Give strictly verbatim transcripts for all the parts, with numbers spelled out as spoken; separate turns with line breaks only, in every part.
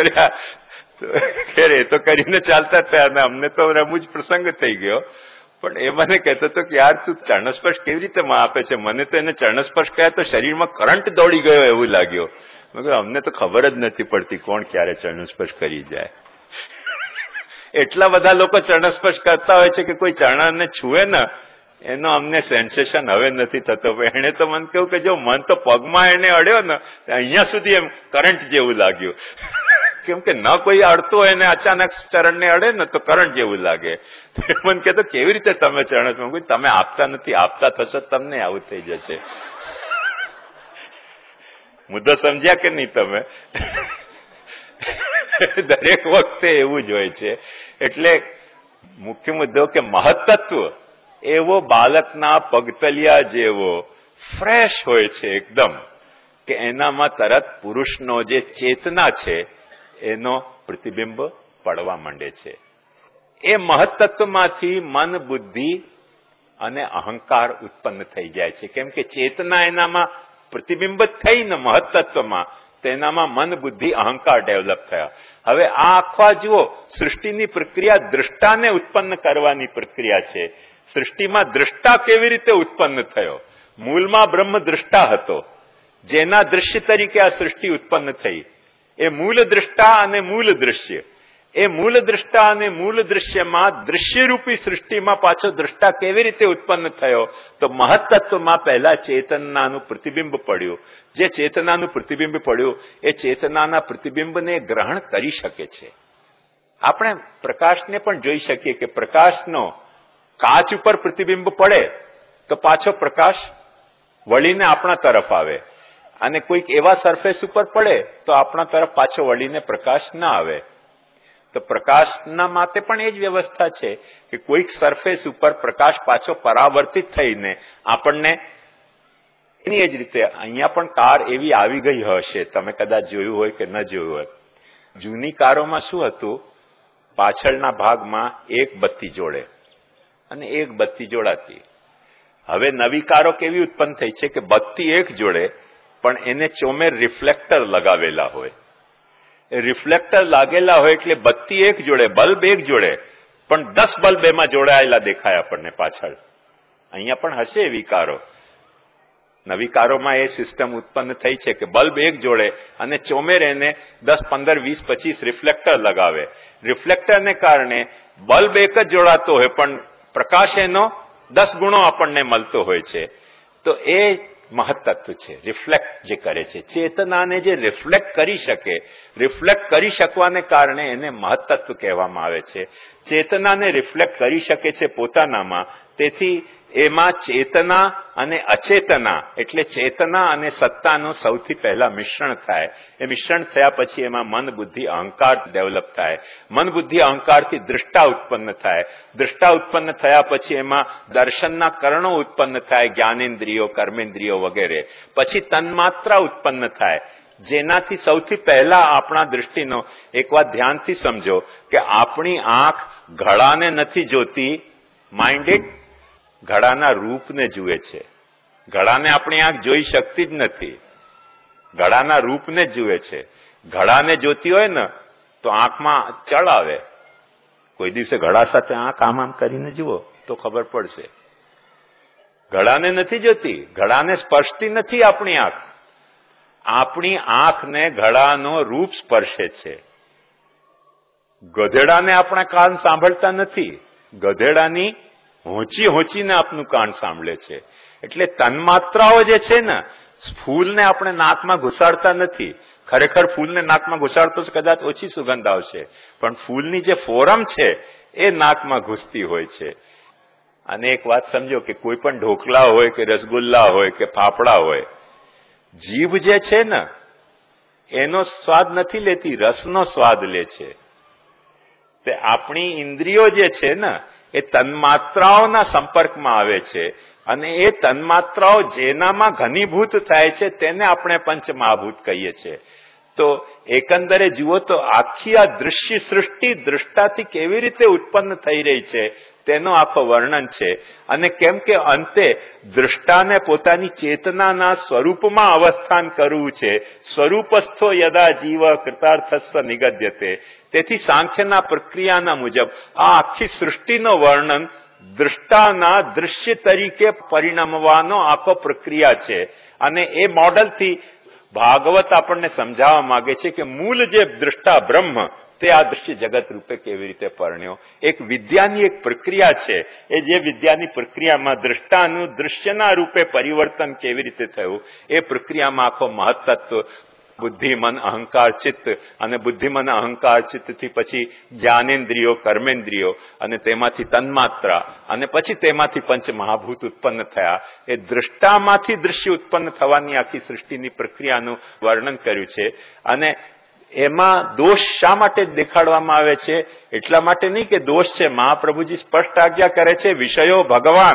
કર્યા. ખેર એ તો કરીને ચાલતા થયા અને અમને તો રમૂજ પ્રસંગ થઈ ગયો. પણ એ મને કહેતો હતો કે યાર તું ચરણસ્પર્શ કેવી રીતે માં આપે છે? મને તો એને ચરણસ્પર્શ કર્યા તો શરીરમાં કરંટ દોડી ગયો એવું લાગ્યો. મેં કહ્યું અમને તો ખબર જ નથી પડતી કોણ ક્યારે ચરણસ્પર્શ કરી જાય. એટલા બધા લોકો ચરણસ્પર્શ કરતા હોય છે કે કોઈ ચરણને છુએ ને એનો અમને સેન્સેશન હવે નથી થતો. એને તો મને કહ્યું કે જો મન તો પગમાં એને અડ્યો ને અહીંયા સુધી એમ કરંટ જેવું લાગ્યું. કેમ કે ન કોઈ અડતો હોય ને અચાનક ચરણને અડે ને તો કરંટ જેવું લાગે. મને કહેતો કેવી રીતે તમે ચરણ? તમે આપતા નથી, આપતા થશો તમને આવું થઈ જશે. મુદ્દો સમજ્યા કે નહીં તમે? દરેક વખતે એવું જ હોય છે. એટલે મુખ્ય મુદ્દો કે મહત્તત્વ એવો બાળકના પગતલિયા જેવો ફ્રેશ હોય છે એકદમ, કે એનામાં તરત પુરુષનો જે ચેતના છે એનો પ્રતિબિંબ પડવા માંડે છે. એ મહત્તત્વમાંથી મન, બુદ્ધિ અને અહંકાર ઉત્પન્ન થઈ જાય છે. કેમ કે ચેતના એનામાં પ્રતિબિંબિત થઈને મહત્તત્વમાં, તેનામાં મન, બુદ્ધિ, અહંકાર ડેવલપ થયા. હવે આ આખા જુઓ સૃષ્ટિની પ્રક્રિયા દ્રષ્ટાને ઉત્પન્ન કરવાની પ્રક્રિયા છે. સૃષ્ટિમાં દ્રષ્ટા કેવી રીતે ઉત્પન્ન થયો? મૂળમાં બ્રહ્મ દ્રષ્ટા હતો, જેના દૃશ્ય તરીકે આ સૃષ્ટિ ઉત્પન્ન થઈ. એ મૂળ દ્રષ્ટા અને મૂળ દૃશ્ય, એ મૂળ દ્રષ્ટા અને મૂળ દૃશ્યમાં દૃશ્યરૂપી સૃષ્ટિમાં પાછો દ્રષ્ટા કેવી રીતે ઉત્પન્ન થયો? તો મહત્તત્વમાં પહેલા ચેતનાનું પ્રતિબિંબ પડ્યું. જે ચેતનાનું પ્રતિબિંબ પડ્યું એ ચેતનાના પ્રતિબિંબને ગ્રહણ કરી શકે છે. આપણે પ્રકાશને પણ જોઈ શકીએ કે પ્રકાશનો કાચ ઉપર પ્રતિબિંબ પડે તો પાછો પ્રકાશ વળીને આપણા તરફ આવે, અને કોઈક એવા સરફેસ ઉપર પડે તો આપણા તરફ પાછો વળીને પ્રકાશ ના આવે. તો પ્રકાશના માટે પણ એ જ વ્યવસ્થા છે કે કોઈક સરફેસ ઉપર પ્રકાશ પાછો પરાવર્તિત થઈને આપણને એની જ રીતે અહીંયા પણ કાર એવી આવી ગઈ હશે, તમે કદાચ જોયું હોય કે ન જોયું હોય. જૂની કારોમાં શું હતું? પાછળના ભાગમાં એક બત્તી જોડે અને એક બત્તી જોડાતી. હવે નવી કારો કેવી ઉત્પન્ન થઈ છે કે બત્તી એક જોડે પણ એને ચોમેર રિફ્લેક્ટર લગાવેલા હોય. એ રિફ્લેક્ટર લાગેલા હોય એટલે બત્તી એક જોડે, બલ્બ એક જોડે, પણ દસ બલ્બ એમાં જોડાયેલા દેખાય આપણને પાછળ. અહીંયા પણ હશે એવી કારો. નવી કારોમાં એ સિસ્ટમ ઉત્પન્ન થઈ છે કે બલ્બ એક જોડે અને ચોમેર એને દસ, પંદર, વીસ, પચીસ રિફ્લેક્ટર લગાવે. રિફ્લેક્ટરને કારણે બલ્બ એક જ જોડાતો હોય પણ પ્રકાશ એનો દસ ગુણો આપણને મળતો હોય છે. તો એ મહત્તત્વ છે, રિફ્લેક્ટ જે કરે છે. ચેતનાને જે રિફ્લેક્ટ કરી શકે, રિફ્લેક્ટ કરી શકવાને કારણે એને મહત્તત્વ કહેવામાં આવે છે. ચેતનાને રિફ્લેક્ટ કરી શકે છે પોતાનામાં, તેથી એમાં ચેતના અને અચેતના એટલે ચેતના અને સત્તાનું સૌથી પહેલા મિશ્રણ થાય. એ મિશ્રણ થયા પછી એમાં મન, બુદ્ધિ, અહંકાર ડેવલપ થાય. મન, બુદ્ધિ, અહંકારથી દૃષ્ટા ઉત્પન્ન થાય. દૃષ્ટા ઉત્પન્ન થયા પછી એમાં દર્શનના કરણો ઉત્પન્ન થાય, જ્ઞાનેન્દ્રિયો, કર્મેન્દ્રિયો વગેરે. પછી તન્માત્રા ઉત્પન્ન થાય, જેનાથી સૌથી પહેલા આપણા દૃષ્ટિનો એક વાત ધ્યાનથી સમજો કે આપણી આંખ ઘડાને નથી જોતી, માઇન્ડેડ ઘડાના રૂપને જુએ છે. ઘડાને આપણી આંખ જોઈ શકતી જ નથી, ઘડાના રૂપને જ જુએ છે. ઘડાને જોતી હોય ને તો આંખમાં ચળ આવે. કોઈ દિવસે ઘડા સાથે આંખ આમ આમ કરીને જુઓ તો ખબર પડશે. ઘડાને નથી જોતી, ઘડાને સ્પર્શતી નથી આપણી આંખ. આપણી આંખને ઘડાનો રૂપ સ્પર્શે છે. ગધેડાને આપણા કાન સાંભળતા નથી, ગધેડાની હોંચી હોંચીને આપનું કાન સાંભળે છે. એટલે તન્માત્રાઓ જે છે ને, ફૂલને આપણે નાકમાં ઘુસાડતા નથી. ખરેખર ફૂલને નાકમાં ઘુસાડતો કદાચ ઓછી સુગંધ આવશે, પણ ફૂલની જે ફોરમ છે એ નાકમાં ઘૂસતી હોય છે. અને એક વાત સમજો કે કોઈ પણ ઢોકળા હોય કે રસગુલ્લા હોય કે ફાફડા હોય, જીભ જે છે ને એનો સ્વાદ નથી લેતી, રસનો સ્વાદ લે છે. તે આપણી ઇન્દ્રિયો જે છે ને એ તન્માત્રાઓના સંપર્કમાં આવે છે, અને એ તન્માત્રાઓ જેનામાં ઘનીભૂત થાય છે તેને આપણે પંચમહાભૂત કહીએ છીએ. તો એકંદરે જુઓ તો આખી આ દૃશ્ય સૃષ્ટિ દૃષ્ટાથી કેવી રીતે ઉત્પન્ન થઈ રહી છે તેનો આખો વર્ણન છે. અને કેમ કે અંતે દ્રષ્ટાને પોતાની ચેતનાના સ્વરૂપમાં અવસ્થાન કરવું છે. સ્વરૂપસ્થો યદા જીવ કૃતાર્થસ્વ નિગદ્યતે. તેથી સાંખ્યના પ્રક્રિયાના મુજબ આ આખી સૃષ્ટિનો વર્ણન દ્રષ્ટાના દૃશ્ય તરીકે પરિણમવાનો આખો પ્રક્રિયા છે. અને એ મોડલથી ભાગવત આપણને સમજાવવા માંગે છે કે મૂળ જે દ્રષ્ટા બ્રહ્મ તે આ દૃશ્ય જગત રૂપે કેવી રીતે પરણ્યો. એક વિદ્યાની એક પ્રક્રિયા છે. એ જે વિદ્યાની પ્રક્રિયામાં દ્રષ્ટાનું દૃશ્યના રૂપે પરિવર્તન કેવી રીતે થયું એ પ્રક્રિયામાં આખો મહત્તત્વ બુદ્ધિ મન અહંકાર ચિત્ત અને બુદ્ધિ મન અહંકાર ચિત્તથી પછી જ્ઞાનેન્દ્રિયો કર્મેન્દ્રિયો અને તેમાંથી તન્માત્રા અને પછી તેમાંથી પંચ મહાભૂત ઉત્પન્ન થયા. એ દ્રષ્ટામાંથી દૃશ્ય ઉત્પન્ન થવાની આખી સૃષ્ટિની પ્રક્રિયાનું વર્ણન કર્યું છે. અને એમાં દોષ શા માટે દેખાડવામાં આવે છે? એટલા માટે નહીં કે દોષ છે. મહાપ્રભુજી સ્પષ્ટ આજ્ઞા કરે છે વિષયો ભગવાન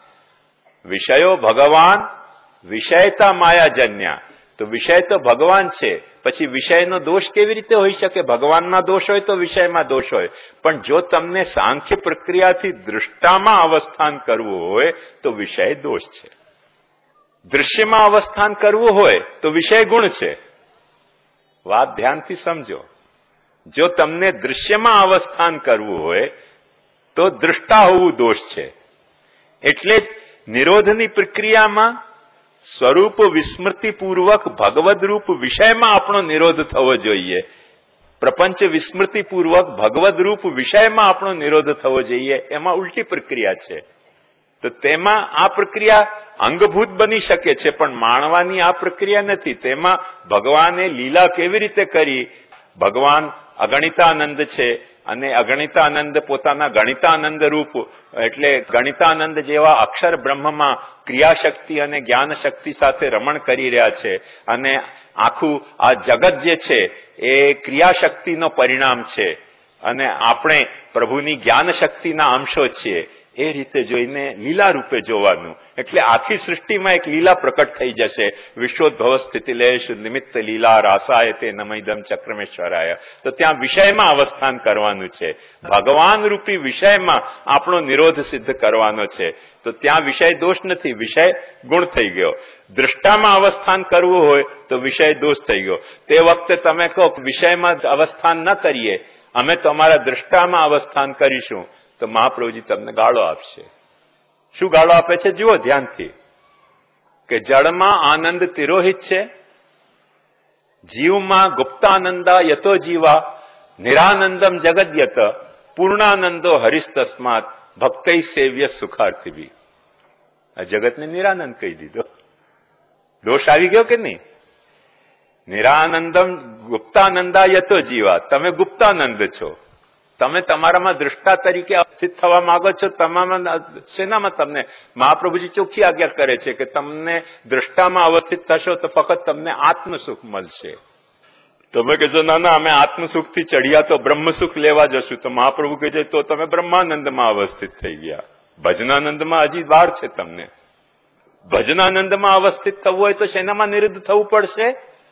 વિષયો ભગવાન વિષયતા માયાજન્યા. તો વિષય તો ભગવાન છે, પછી વિષયનો દોષ કેવી રીતે હોઈ શકે? ભગવાનના દોષ હોય તો વિષયમાં દોષ હોય. પણ જો તમને સાંખ્ય પ્રક્રિયાથી દૃષ્ટામાં અવસ્થાન કરવું હોય તો વિષય દોષ છે. દૃશ્યમાં અવસ્થાન કરવું હોય તો વિષય ગુણ છે. વાત ધ્યાનથી સમજો. જો તમને દૃશ્યમાં અવસ્થાન કરવું હોય તો દૃષ્ટા હોવું દોષ છે. એટલે જ નિરોધની પ્રક્રિયામાં સ્વરૂપ વિસ્મૃતિપૂર્વક ભગવદરૂપ વિષયમાં આપણો નિરોધ થવો જોઈએ. પ્રપંચ વિસ્મૃતિપૂર્વક ભગવદરૂપ વિષયમાં આપણો નિરોધ થવો જોઈએ. એમાં ઉલટી પ્રક્રિયા છે. તો તેમાં આ પ્રક્રિયા અંગભૂત બની શકે છે, પણ માણવાની આ પ્રક્રિયા નથી. તેમાં ભગવાને લીલા કેવી રીતે કરી? ભગવાન અગણિતાનંદ છે અને અગણિતાનંદ પોતાના ગણિતાનંદ રૂપ એટલે ગણિતાનંદ જેવા અક્ષર બ્રહ્મમાં ક્રિયાશક્તિ અને જ્ઞાન શક્તિ સાથે રમણ કરી રહ્યા છે. અને આખું આ જગત જે છે એ ક્રિયાશક્તિનો પરિણામ છે અને આપણે પ્રભુની જ્ઞાન શક્તિના અંશો છીએ. એ રીતે જોઈને લીલા રૂપે જોવાનું. એટલે આખી સૃષ્ટિમાં એક લીલા પ્રકટ થઈ જશે. વિશ્વોદ્ભવ સ્થિતિલેશ નિમિત્ત લીલા રાસાય તે નમૈદમ ચક્રમેશ્વરાય. તો ત્યાં વિષયમાં અવસ્થાન કરવાનું છે. ભગવાન રૂપી વિષયમાં આપણો નિરોધ સિદ્ધ કરવાનો છે. તો ત્યાં વિષય દોષ નથી, વિષય ગુણ થઈ ગયો. દ્રષ્ટામાં અવસ્થાન કરવું હોય તો વિષય દોષ થઈ ગયો. તે વખતે તમે કહો વિષયમાં અવસ્થાન ન કરીએ, અમે તમારા દ્રષ્ટામાં અવસ્થાન કરીશું, તો મહાપ્રભુજી તમને ગાળો આપશે. શું ગાળો આપે છે? જુઓ ધ્યાનથી કે જળમાં આનંદ તિરોહિત છે, જીવમાં ગુપ્તાનંદા યતો જીવા નિરાનંદમ જગદ્યત પૂર્ણાનંદો હરિસ્તસ્માત ભક્તૈ સેવ્ય સુખાર્થિભી. આ જગતને નિરાનંદ કહી દીધો. દોષ આવી ગયો કે નહીં? નિરાનંદમ ગુપ્તાનંદા યતો જીવા. તમે ગુપ્તાનંદ છો. તમે તમારામાં દ્રષ્ટા તરીકે અવસ્થિત થવા માંગો છો. તમામ શેનામાં તમને મહાપ્રભુજી ચોખ્ખી આજ્ઞા કરે છે કે તમને દ્રષ્ટામાં અવસ્થિત થશો તો ફક્ત તમને આત્મસુખ મળશે. તમે કહેશો ના ના અમે આત્મસુખથી ચડિયા તો બ્રહ્મસુખ લેવા જશું, તો મહાપ્રભુ કહે છે તો તમે બ્રહ્માનંદમાં અવસ્થિત થઈ ગયા. ભજનાનંદમાં હજી વાર છે તમને. ભજનાનંદમાં અવસ્થિત થવું હોય તો શેનામાં નિરુદ્ધ થવું પડશે?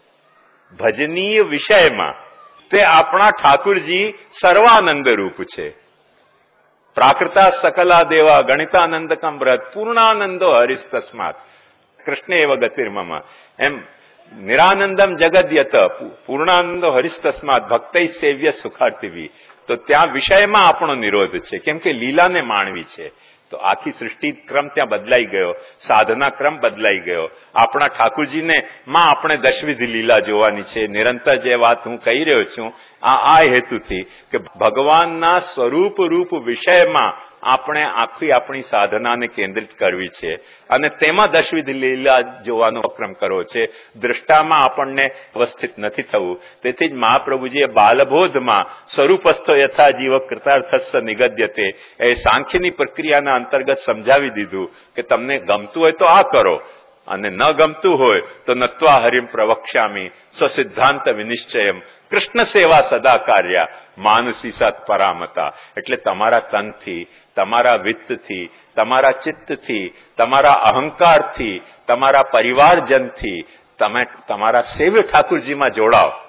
ભજનીય વિષયમાં. તે આપણા ઠાકુરજી સર્વાનંદ રૂપ છે. પ્રાકૃતા સકલા દેવા ગણિતાનંદ કમ્રત પૂર્ણાનંદો હરિસ્તસ્માત કૃષ્ણ એવ ગતિર્મમ. એમ નિરાનંદમ જગદ્યત પૂર્ણાનંદો હરિસ્તસ્માત ભક્તૈ સેવ્ય સુખાર્થિભી. તો ત્યાં વિષયમાં આપણો નિરોધ છે, કેમ કે લીલાને માણવી છે. તો આખી સૃષ્ટિ ક્રમ ત્યાં બદલાઈ ગયો, સાધના ક્રમ બદલાઈ ગયો. આપણા ઠાકુરજીને માં આપણે દશવિધ લીલા જોવાની છે. નિરંતર જે વાત હું કહી રહ્યો છું આ આ હેતુથી કે ભગવાનના સ્વરૂપ રૂપ વિષયમાં આપણે આખી આપણી સાધનાને કેન્દ્રિત કરવી છે અને તેમાં દશવિધ લીલા જોવાનો ક્રમ કરવો છે. દ્રષ્ટામાં આપણને અવસ્થિત નથી થવું. તેથી જ મહાપ્રભુજીએ બાલબોધમાં સ્વરૂપસ્થો યથા જીવ કૃતાર્થસ્વ નિગદ્યતે એ સાંખ્યની પ્રક્રિયાના અંતર્ગત સમજાવી દીધું કે તમને ગમતું હોય તો આ કરો અને ન ગમતું હોય તો નત્વા હરિમ પ્રવક્ષ્યામી સ્વસિદ્ધાંત વિનિશ્ચયમ કૃષ્ણ સેવા સદા કાર્યા માનસી સત પરામતા. એટલે તમારા તનથી, તમારા વિત્તથી, તમારા ચિત્તથી, તમારા અહંકારથી, તમારા પરિવારજનથી તમે તમારા સેવ્ય ઠાકુરજીમાં જોડાઓ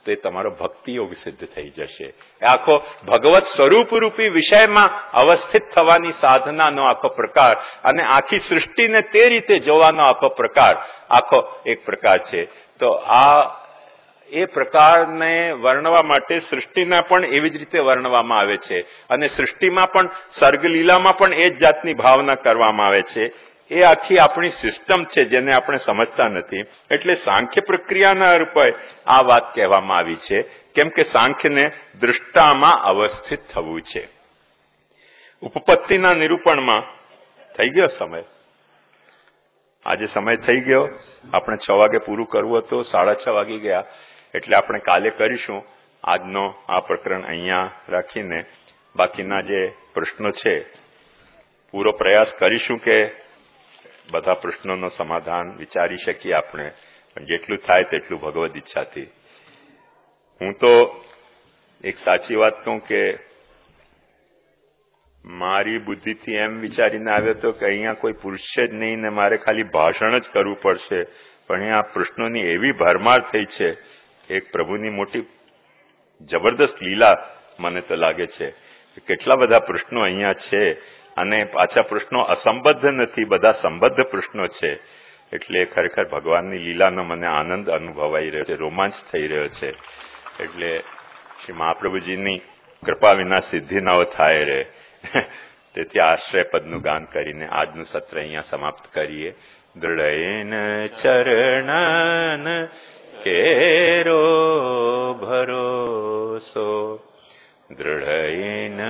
તો એ તમારો ભક્તિ યોગ સિદ્ધ થઈ જશે. આખો ભગવત સ્વરૂપરૂપી વિષયમાં અવસ્થિત થવાની સાધનાનો આખો પ્રકાર અને આખી સૃષ્ટિને તે રીતે જોવાનો આખો પ્રકાર આખો એક પ્રકાર છે. તો આ એ પ્રકારને વર્ણવા માટે સૃષ્ટિના પણ એવી જ રીતે વર્ણવામાં આવે છે અને સૃષ્ટિમાં પણ સર્ગલીલામાં પણ એ જ જાતની ભાવના કરવામાં આવે છે. એ આખી આપણી સિસ્ટમ છે જેને આપણે સમજતા નથી. એટલે સાંખ્ય પ્રક્રિયાના રૂપે આ વાત કહેવામાં આવી છે, કેમ કે સાંખ્યને દૃષ્ટામાં અવસ્થિત થવું છે. ઉપપત્તિના નિરૂપણમાં થઈ ગયો સમય, આજે સમય થઈ ગયો. આપણે છ વાગે પૂરું કરવું હતું, સાડા છ વાગી ગયા, એટલે આપણે કાલે કરીશું. આજનો આ પ્રકરણ અહીંયા રાખીને બાકીના જે પ્રશ્નો છે પૂરો પ્રયાસ કરીશું કે બધા પ્રશ્નોનો સમાધાન વિચારી શકીએ આપણે, પણ જેટલું થાય તેટલું ભગવદ ઈચ્છાથી. હું તો એક સાચી વાત કહું કે મારી બુદ્ધિથી એમ વિચારીને આવ્યો હતો કે અહીંયા કોઈ પૂછશે જ નહીં ને મારે ખાલી ભાષણ જ કરવું પડશે, પણ અહીંયા પ્રશ્નોની એવી ભરમાર થઈ છે. એક પ્રભુની મોટી જબરદસ્ત લીલા મને તો લાગે છે. કેટલા બધા પ્રશ્નો અહીંયા છે અને પાછા પ્રશ્નો અસંબદ્ધ નથી, બધા સંબદ્ધ પ્રશ્નો છે. એટલે ખરેખર ભગવાનની લીલાનો મને આનંદ અનુભવાઈ રહ્યો છે, રોમાંચ થઈ રહ્યો છે. એટલે શ્રી મહાપ્રભુજીની કૃપા વિના સિદ્ધિ ન થાય રે. તેથી આશ્રય પદનું ગાન કરીને આજનું સત્ર અહીંયા સમાપ્ત કરીએ. દૃઢયન ચરણન કેરો ભરોસો, દૃઢયન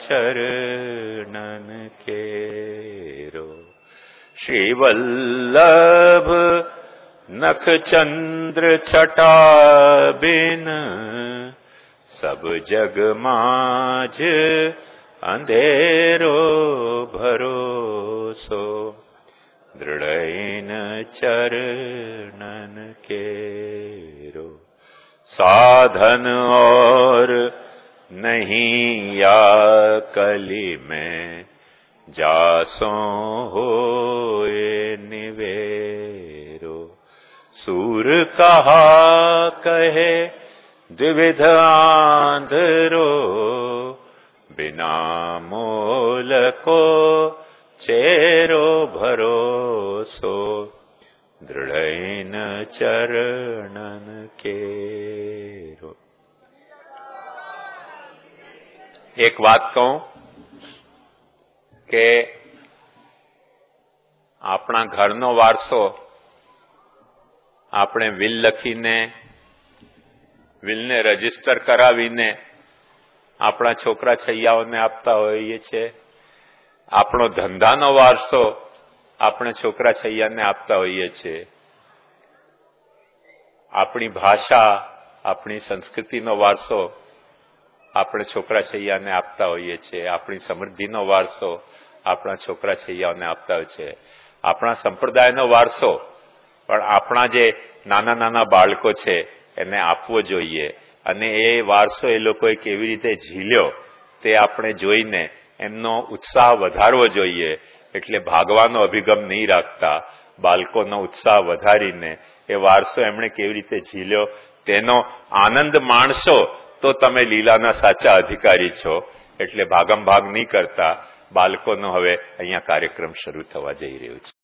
ચરણન કેરો. શ્રી વલ્લભ નખચંદ્ર છટા બિન સબ જગમાં જ અંધેરો ભરોસો, દૃઢયન ચરણન કેરો. साधन और नहीं या कली में जासो होए निवेरो. सूर कहा कहे द्विविध आंधरो, बिना मोल को चेरो भरोसो, दृढ़ैन चरणन केरो. एक વાત કહું કે આપણા ઘરનો વારસો આપણે વિલ લખીને વિલને રજીસ્ટર કરાવીને આપણા છોકરા છૈયાઓને આપતા હોઈએ છીએ. આપણો ધંધાનો વારસો આપણે છોકરા છૈયાને આપતા હોઈએ છીએ. આપણી ભાષા આપણી સંસ્કૃતિનો વારસો આપણે છોકરા છૈયાને આપતા હોઈએ છીએ. આપણી સમૃદ્ધિનો વારસો આપણા છોકરા છૈયાઓને આપતા હોય છે. આપણા સંપ્રદાયનો વારસો પણ આપણા જે નાના નાના બાળકો છે એને આપવો જોઈએ. અને એ વારસો એ લોકોએ કેવી રીતે ઝીલ્યો તે આપણે જોઈને એમનો ઉત્સાહ વધારવો જોઈએ. એટલે ભાગવાનો અભિગમ નહીં રાખતા, બાળકોનો ઉત્સાહ વધારીને એ વારસો એમણે કેવી રીતે ઝીલ્યો તેનો આનંદ માણશો તો તમે લીલાના સાચા અધિકારી છો. એટલે ભાગમ ભાગ નહીં કરતા બાળકોનો હવે અહીંયા કાર્યક્રમ શરૂ થવા જઈ રહ્યો છે.